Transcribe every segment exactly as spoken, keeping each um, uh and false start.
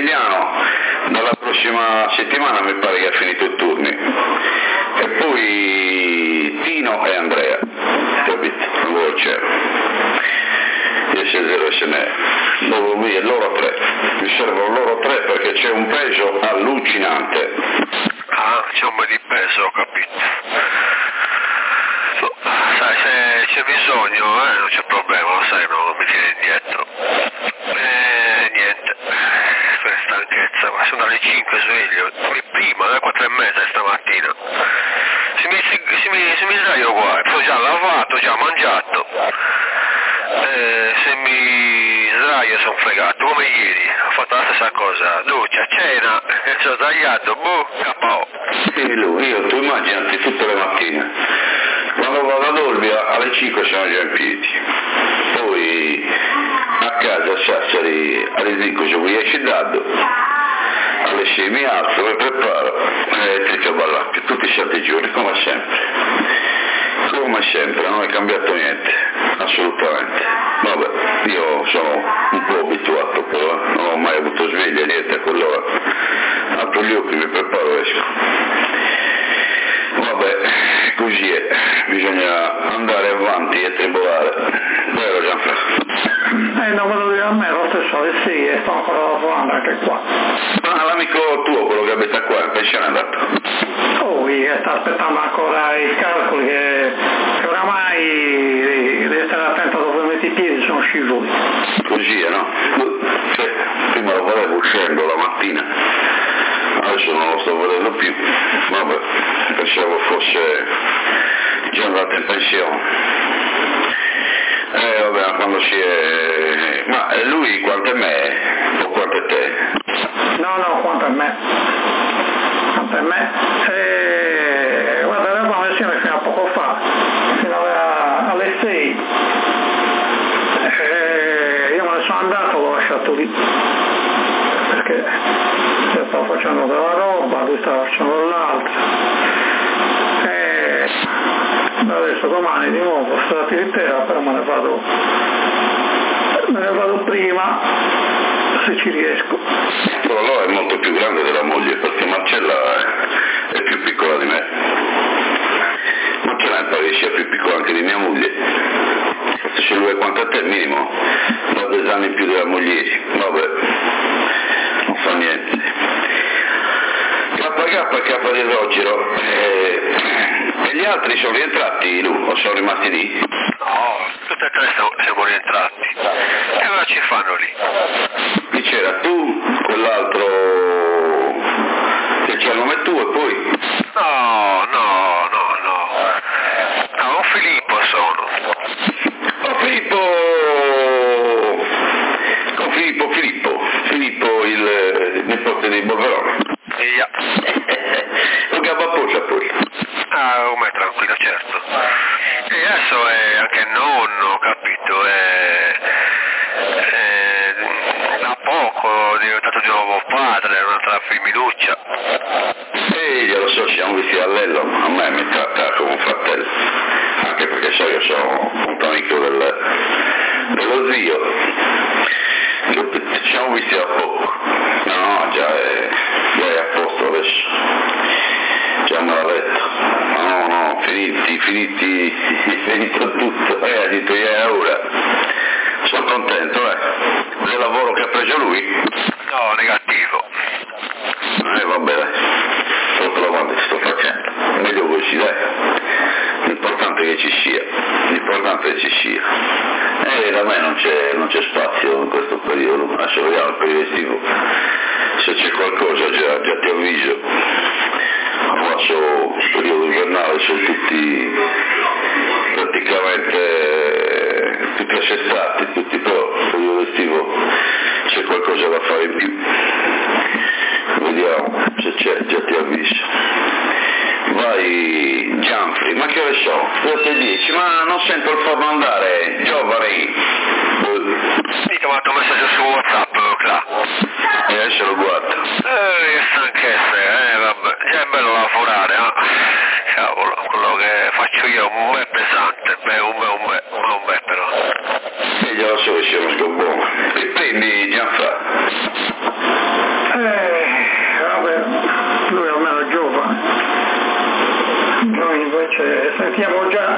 Emiliano dalla prossima settimana mi pare che ha finito i turni, e poi Tino e Andrea, capito? Loro c'ero, io sei zero S N E, dopo lui e loro tre, mi servono loro tre perché c'è un peso allucinante. Ah, c'è un po' di peso, ho capito. So, sai, se c'è bisogno, eh, non c'è problema, lo sai, no, non mi tiene indietro. Eh, niente, per stanchezza, ma sono alle cinque sveglio, e prima, alle quattro e mezza stamattina. Se mi, se, se mi, se mi sveglio qua, ho già lavato, già mangiato, eh, se mi sdraio sono fregato, come ieri, ho fatto la stessa cosa, doccia, cena, ci ho tagliato, boh, K O. Sì, lui, io, tu immaginati tutte le mattine, quando vado a dormire alle cinque sono già in piedi, poi a casa a Sassari alle cinque se vuoi esci dado, alle sei mi alzo, mi preparo, elettrica ballacca, tutti i sette giorni, come sempre. Come sempre, non è cambiato niente, assolutamente. Vabbè, io sono un po' abituato però, non ho mai avuto sveglia, niente a quell'ora. Apro gli occhi, mi preparo e esco. Vabbè, così è, bisogna andare avanti e tribolare. Vero Gianfranco? Eh, non me lo dire a me, lo stesso alle sei e sto ancora lavorando anche qua. Ah, l'amico tuo, quello che abita qua, in pensione è andato? Oh, che sta aspettando ancora i calcoli che, che oramai deve stare attento dove metti i piedi, sono scivoli. Così è, no? Cioè, prima lo volevo uscendo la mattina, adesso non lo sto volendo più, vabbè, pensavo fosse già andato in pensione. Eh vabbè, quando si è... ma lui quanto è me o quanto è te? No, no, quanto è me. Quanto è me. E... guarda, eravamo a lezione fino a poco fa, fino alla... alle sei. E... io me ne sono andato, l'ho lasciato lì. Perché io stavo facendo della roba, lui stava facendo l'altro. E... adesso domani di nuovo stati l'intera, però me ne vado me ne vado prima se ci riesco. Però allora è molto più grande della moglie, perché Marcella è, è più piccola di me. Marcella mi pare che sia più piccola anche di mia moglie, se lui è quanto a te minimo da due anni in più della moglie. Vabbè, non fa niente. K K K di Rogero, eh, e gli altri sono rientrati Lu, o sono rimasti lì? No, tutte e tre siamo rientrati. E ora ci fanno lì? Qui c'era tu, quell'altro che c'è il nome tuo e poi? No, no, no, no. No, un Filippo sono. Oh Filippo! Con Filippo Filippo, Filippo il, il nipote di Boverone. Yeah. Lo gabapoccia poi. Ah, come tranquillo, certo. E adesso è anche nonno, capito? È, è, da poco è diventato di nuovo padre, è un'altra femminuccia. E glielo so, siamo visti all'ello, a me mi tratta come un fratello, anche perché so io sono un amico del, dello zio. Ci siamo visti da poco, no, già è, già è a posto adesso, già me l'ha detto, no, no, finiti, finiti, finito tutto, eh, ha detto yeah, ora, sono contento, eh, del lavoro che ha preso lui? No, negativo. Eh, vabbè, dai, sotto la mano che sto facendo, meglio così, dai, l'importante è che ci sia, l'importante è che ci sia. Eh, da me non c'è, non c'è spazio in questo periodo, adesso vediamo il periodo estivo, se c'è qualcosa già, già ti avviso. Faccio il periodo invernale, sono tutti praticamente tutti assestati, tutti, però il periodo estivo c'è qualcosa da fare in più. Vediamo se c'è, già ti avviso. Vai Gianfri, ma che ore sono? due e dieci, ma non sento il forno andare, giovani. Mica mi ha messo su WhatsApp, là. E adesso lo guardo. Eh, che stanchezza, eh, vabbè, già è bello lavorare, eh. Cavolo, quello che faccio io è un bel pesante, beh, un bel, un bel, ma un bel però. E glielo so, siamo scobuono. E prendi Gianfra.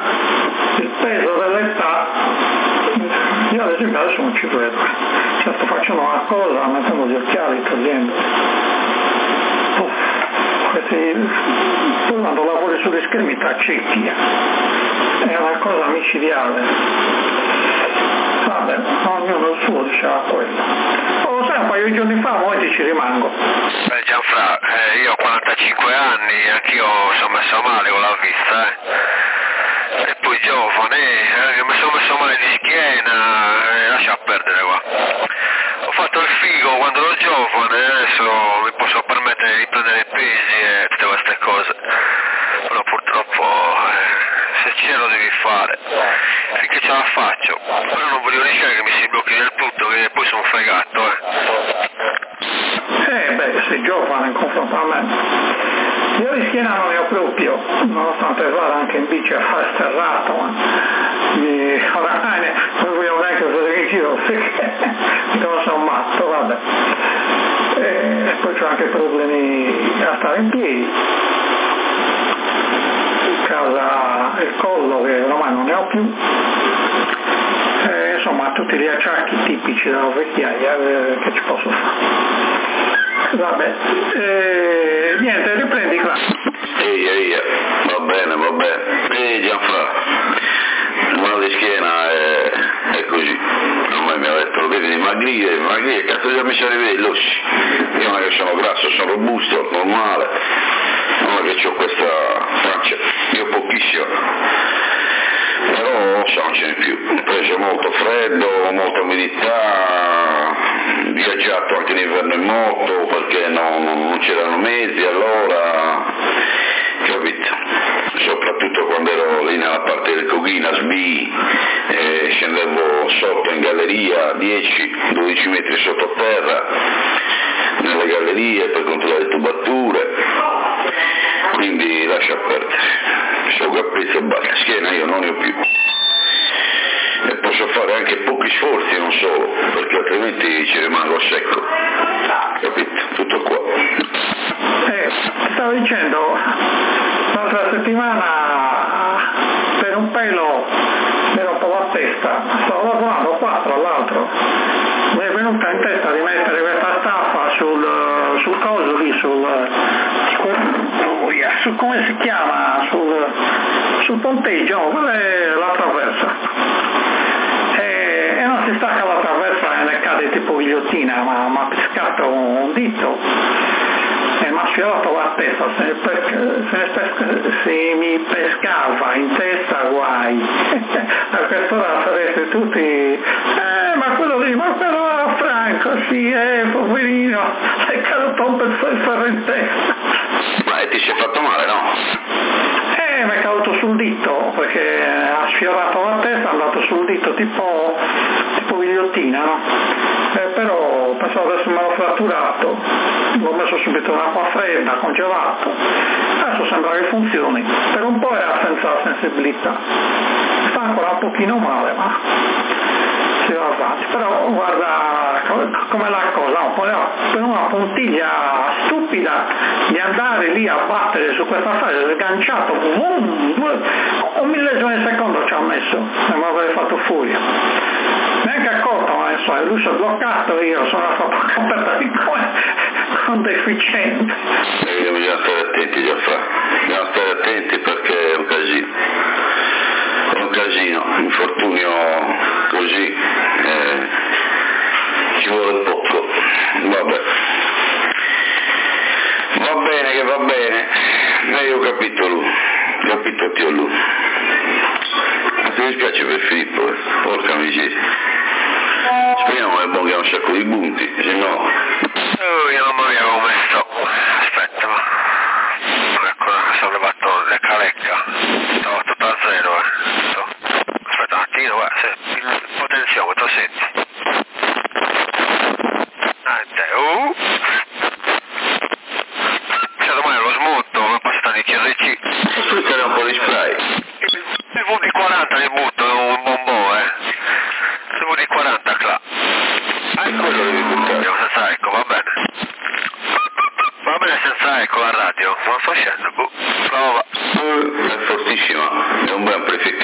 il peso dell'età, io ad esempio adesso non ci vedo, certo facendo una cosa mettendo gli occhiali, togliendo, poi quando lavori sugli schermi ti accetti, è una cosa micidiale. Vabbè, ognuno il suo diceva quello. Oh, lo sai, un paio di giorni fa, oggi ci rimango. Beh Gianfra, eh, io ho quarantacinque anni, anch'io sono messo male con la vista, eh. E poi giovane, eh, mi sono messo male di schiena, eh, lascia perdere qua. Ho fatto il figo quando ero giovane, adesso mi posso permettere di prendere pesi e tutte queste cose. Però purtroppo, eh, se ce lo devi fare, finché ce la faccio. Però non voglio rischiare che mi si blocchi del tutto, che poi sono fregato, eh. Eh beh, sei giovane in confronto a me. Io di schiena non ne ho proprio, nonostante vada anche in bici a fare sterrato, ma mi... oramai ne... non voglio neanche vedere in giro perché non sono matto, vabbè. E poi c'ho anche problemi a stare in piedi, causa il collo che ormai non ne ho più. E, insomma, tutti gli acciacchi tipici della vecchiaia eh, che ci posso fare. Vabbè, eh, niente, riprendi qua. Ehi, ehi, va bene, va bene. Ehi Gianfra, il mal di schiena è, è così. Ormai mi ha detto, lo devi dimagrire, dimagrire, cazzo già mi ci arrivi l'ossi. Io non è che sono grasso, sono robusto, normale. Non è che ho questa faccia, io pochissimo. Però so, non ce n'è più. Poi c'è molto freddo, molta umidità, viaggiato anche in inverno in moto perché no, non, non c'erano mezzi allora, capito? Soprattutto quando ero lì nella parte del Coghina, Sbi, eh, scendevo sotto in galleria, dieci dodici metri sottoterra, nelle gallerie per controllare le tubature, quindi lascia perdere. So cappezzo e basta, schiena io non ne ho più. E posso fare anche pochi sforzi, non solo, perché altrimenti ci rimango a secco. Capito? Tutto qua. Eh, stavo dicendo, l'altra settimana per un pelo ero un po' la testa, stavo lavorando qua tra l'altro, mi è venuta in testa di mettere questa staffa sul, sul coso lì, sul, su come si chiama, sul, sul ponteggio, quella è la traversa. E, e non si stacca la traversa e ne cade tipo ghigliottina, ma mi ha pescato un dito e mi ha sfiorato la testa, se, ne pesca, se, ne pesca, se mi pescava in testa guai. A quest'ora sareste tutti, eh ma quello lì, ma quello era Franco, sì, eh, poverino, è caduto un pezzo di ferro in testa. Ma e ti sei fatto male, no? Eh, mi è caduto sul dito, perché ha sfiorato la testa, è andato sul dito tipo, tipo ghigliottina, no? Eh, però pensavo adesso me l'ho fratturato, l'ho messo subito in acqua fredda, congelato, adesso sembra che funzioni, per un po' era senza sensibilità, mi fa ancora un pochino male, ma si va avanti, però guarda com'è la cosa, no? Per una puntiglia stupida di andare lì a battere su questa fase, sganciato, boom, un millesimo di secondo ci ha messo, e mi avrei fatto furia. Neanche accorto, ma insomma, lui si è bloccato e io sono fatto coperta di come con deficiente. E bisogna stare attenti, Gianfra, bisogna stare attenti perché è un casino. È un casino, infortunio così, eh, ci vuole poco, vabbè. Va bene che va bene, e io ho capito lui, ho capito Dio lui. Mi dispiace per Filippo, eh. Porca miseria. Speriamo che buon che ha un sacco di punti, se no... Oh, io non mi avevo messo, aspetta, ma... ecco, mi sono levato le calecca, stavo tutto a zero, eh. Aspetta un attimo, guarda, se il potenziometro senti. Ah, uh. Se domani lo smonto, mi è passato di C R C. Sfruttare un po' di spray. Il V D quaranta li butto, un bombò, eh. Il V D quaranta, là. Ah, quello devi buttare. Senza eco, va bene. Va bene senza eco la radio, non sto scendendo, boh, prova. È fortissima, è un bel amplificatore.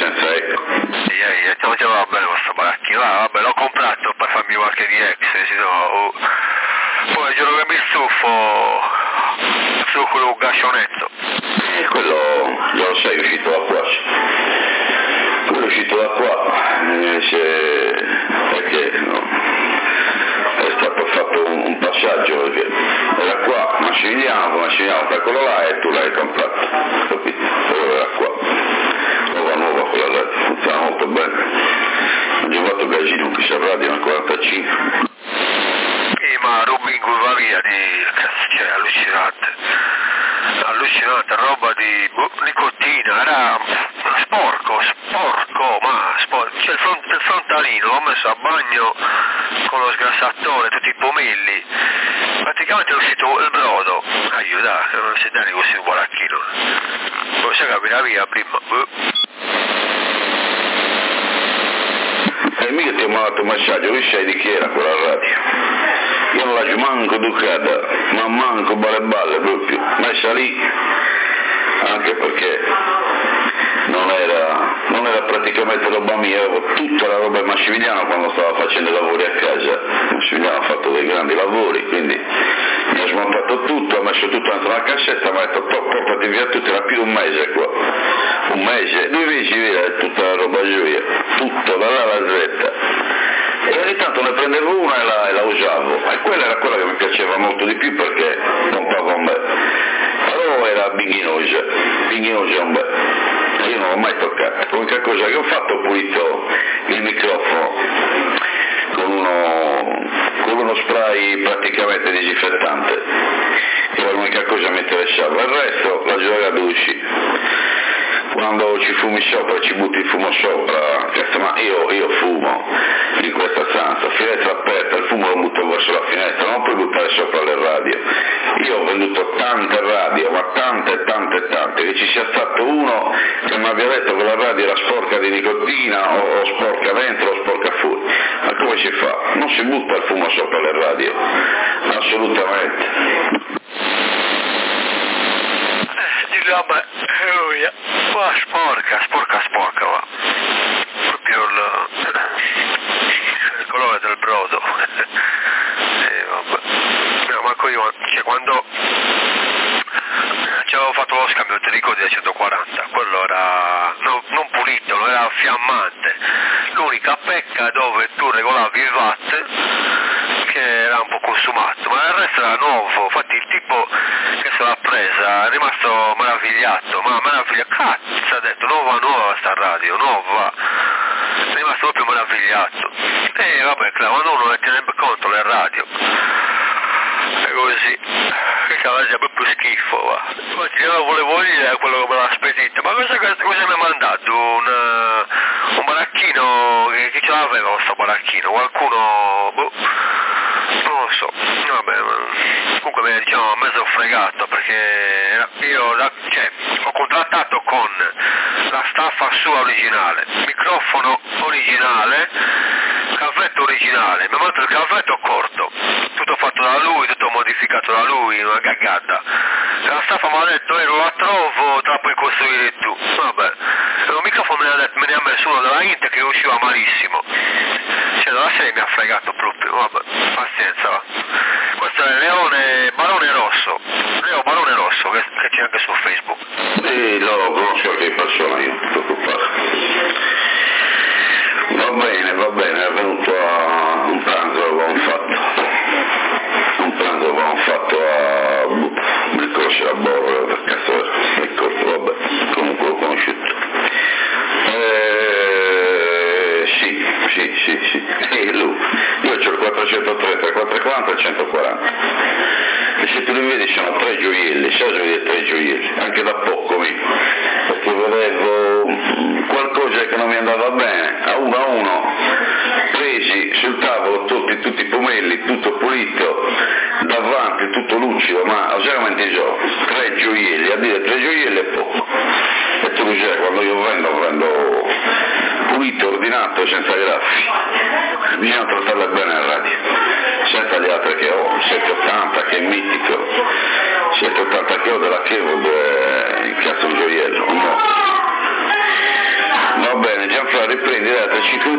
senza eco. Ieri, non ci va bene questo baracchino, ah, vabbè, l'ho comprato per farmi qualche di ex, se no, oh. Poi il giorno che mi stufo, su quello gascionetto. E quello, già lo sai, è uscito da qua. Quello è uscito da qua, invece, perché no, è stato fatto un, un passaggio, perché era qua, Massimiliano, Massimiliano per quello là e tu l'hai comprato, capito? Quello era qua, nuova nuova quella là, funziona molto bene. Ho giocato Gasino qui sul radio nel quarantacinque. Sì, ma rubi in curva via di, cioè, allucinante, allucinante, roba di boh, nicotina, era sporco, sporco, ma sporco, cioè il, front, il frontalino l'ho messo a bagno con lo sgrassatore, tutti i pomelli, praticamente è uscito il brodo, aiuta, non si dà così un baracchino, poi si capirà via prima. E mica ti ho mandato un messaggio, qui sai di chi era quella radio? Io non la manco ducata, ma manco balle balle proprio, messa lì, anche perché non era, non era praticamente roba mia, avevo tutta la roba di Massimiliano quando stava facendo i lavori a casa. Massimiliano ha fatto dei grandi lavori, quindi mi ha smontato tutto, ha messo tutto dentro la cassetta, mi ha detto portati via tutto, era più di un mese qua, un mese, due mesi via tutta la roba via, tutto da là alla Z. E ogni tanto ne prendevo una e la, e la usavo, e quella era quella che mi piaceva molto di più perché pompava un bel, però era binghinosa, binghinosa un bel, io non l'ho mai toccata. L'unica cosa che ho fatto, ho pulito il microfono con uno, con uno spray praticamente disinfettante, che era l'unica cosa che mi interessava, il resto la gioia Ducci. Quando ci fumi sopra, ci butti il fumo sopra, ma io, io fumo in questa stanza, finestra aperta, il fumo lo butto verso la finestra, non puoi buttare sopra le radio. Io ho venduto tante radio, ma tante, tante, tante, che ci sia stato uno che mi abbia detto che la radio era sporca di nicotina, o, o sporca dentro o sporca fuori. Ma come si fa? Non si butta il fumo sopra le radio, assolutamente. Vabbè, qua sporca, sporca, sporca, va. Proprio il, il colore del brodo. E vabbè. No, ma io, cioè, quando ci avevo fatto lo scambio, ti ricordi, da centoquaranta, quello era no, non pulito, non era fiammante. L'unica pecca dove tu regolavi il watt, che era un po' consumato, ma il resto era nuovo. Infatti il tipo che se l'ha presa è rimasto meravigliato, ma meravigliato, cazzo, ha detto nuova nuova sta radio, nuova, è rimasto proprio meravigliato. E vabbè, claro, quando uno ne tiene conto le radio, è così, che cavolo, proprio schifo, va. Infatti io volevo dire a quello che me l'ha spedito, ma cosa, cosa mi ha mandato? Un, un baracchino, che, chi ce l'aveva questo baracchino? Qualcuno, boh, non lo so, vabbè, comunque mi ha, diciamo, mezzo fregato, perché io, cioè, ho contrattato con la staffa sua originale, microfono originale, cavetto originale, mi ha mandato il cavetto corto, tutto fatto da lui, tutto modificato da lui, una gaggata. La staffa mi ha detto, eh, non la trovo, te la puoi costruire tu. Vabbè, il microfono me ne ha, detto, me ne ha messo uno della Inter che usciva malissimo, cioè dalla serie mi ha fregato proprio, vabbè, pazienza, va. Questo è Leone Barone Rosso, Leo Barone Rosso, che, che c'è anche su Facebook. Sì, lo conosco anche in persona, io non ti preoccupare. Va bene, va bene, è venuto a un pranzo che avevamo fatto, un pranzo che avevamo fatto a nel corso a Borro, per cazzo del corso, vabbè, comunque l'ho conosciuto. Eh, sì, sì, sì, sì, e lui, io c'ho il quattrocentotrenta, il quattrocentoquaranta e il centoquaranta. E se tu li vedi sono tre gioielli, sai vedere tre gioielli, anche da poco mi, perché vedevo qualcosa che non mi andava bene, a uno a uno, presi sul tavolo tutti, tutti i pomelli, tutto pulito, davanti, tutto lucido, ma osservamente io, tre gioielli, a dire tre gioielli è poco. E tu lo sai, quando io vendo, vendo pulito, ordinato, senza graffi. Bisogna trattarle bene alla radio, senza gli altri che ho, settecentottanta che è mitico, settecentottanta che ho della Keyboard, eh, il cazzo di gioiello, no. Va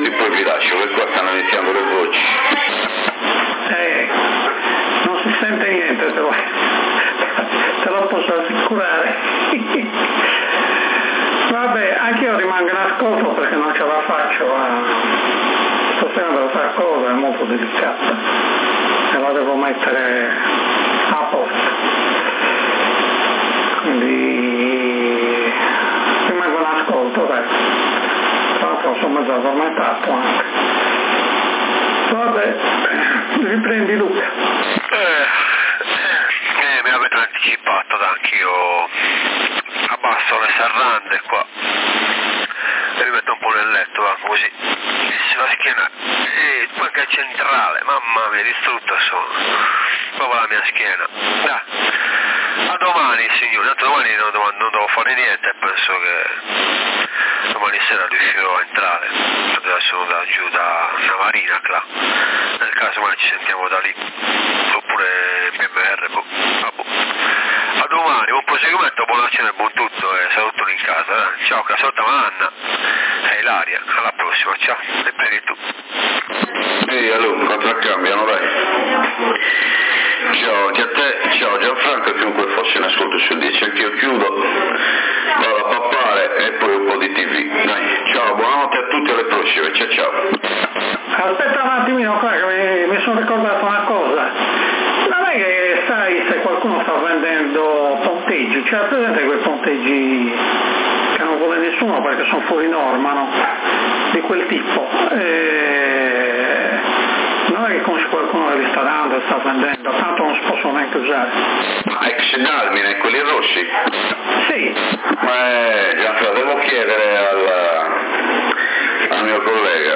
minuti poi vi lascio, che qua stanno iniziando le voci. Eh, non si sente niente, te lo, te lo posso assicurare. Vabbè, anche io rimango in ascolto perché non ce la faccio a... stasera devo fare cosa, è molto delicata e la devo mettere a posto. Quindi rimango in ascolto, dai. Tra l'altro sono mezzo addormentato anche. Vabbè, riprendi Luca. Eh, eh, mi avete anticipato, anch'io abbasso le serrande qua e mi metto un po' nel letto, va, così la schiena e poi anche centrale, mamma mia, distrutta sono proprio la mia schiena. Dai, a domani signori, tanto domani non devo, non devo fare niente e penso che domani sera riuscirò a entrare, adesso sono da giù da Navarina là, nel caso mai ci sentiamo da lì, oppure P M R, boh, ah, boh. A domani, buon proseguimento, buona cena e buon tutto e salutone in casa, eh. Ciao Casota Anna e Ilaria, alla prossima, ciao, e prendi tu. Ehi, allora, contraccambiano, dai. Ciao anche a te, ciao Gianfranco e chiunque fosse in ascolto sul dieci, anch'io chiudo, vado a pappare e poi un po' di tivù. Dai, ciao, buonanotte a tutti e alle prossime, ciao ciao. Aspetta un attimino qua che mi, mi sono ricordato una cosa. Non è che sai se qualcuno sta vendendo ponteggi, cioè presente quei ponteggi che non vuole nessuno perché sono fuori norma, no? Di quel tipo. E... non è che conosci qualcuno che li sta dando e sta vendendo, tanto non si possono neanche usare. Ma ex Dalmine, quelli rossi? Sì. Ma eh, Gianfranco, devo chiedere al, al mio collega,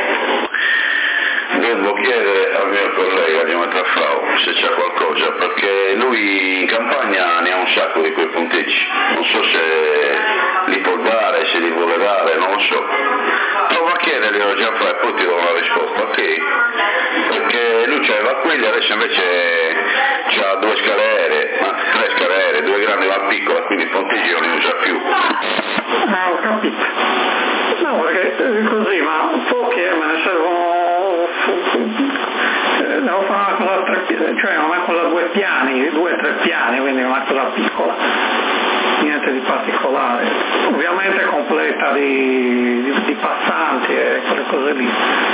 devo chiedere al mio collega di Matrafrau se c'è qualcosa, perché lui in campagna ne ha un sacco di quei punteggi, non so se li può dare, se li vuole dare, non lo so. Prova a chiederglielo Gianfranco e poi ti do una risposta, ok? Perché lui c'aveva quelli, adesso invece c'ha due scale aeree, ma tre scale aeree, due grandi e una piccola, quindi i ponteggi non li usa più. Ah, ho capito. No, perché così, ma pochi eh, me ne servono, devo fare una cosa a tre piani, cioè una cosa a due piani, due o tre piani, quindi una cosa piccola, niente di particolare, ovviamente completa di, di, di passanti e quelle cose lì.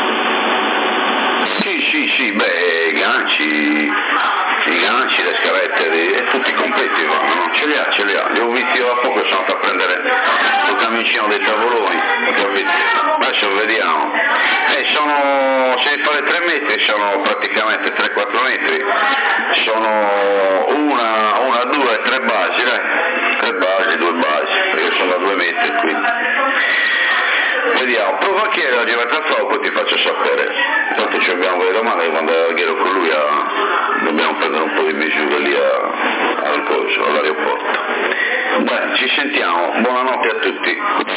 Sì, sì, sì, beh, i ganci, i ganci, le scalette, e tutti completi vanno, no? Ce li ha, ce li ha, li ho visti io da poco, sono andato a prendere il camioncino dei tavoloni, capito? Adesso vediamo. Eh, sono, se devi fare tre metri, sono praticamente tre quattro metri, sono una, una, due, tre basi, dai, tre basi, due basi, perché sono da due metri, quindi. Vediamo, prova a chiedere a Giovanni Trafao, poi ti faccio sapere. Intanto ci abbiamo quelle domande, quando ero con lui a... dobbiamo prendere un po' di misure lì a... al coso, all'aeroporto. Beh, ci sentiamo, buonanotte a tutti.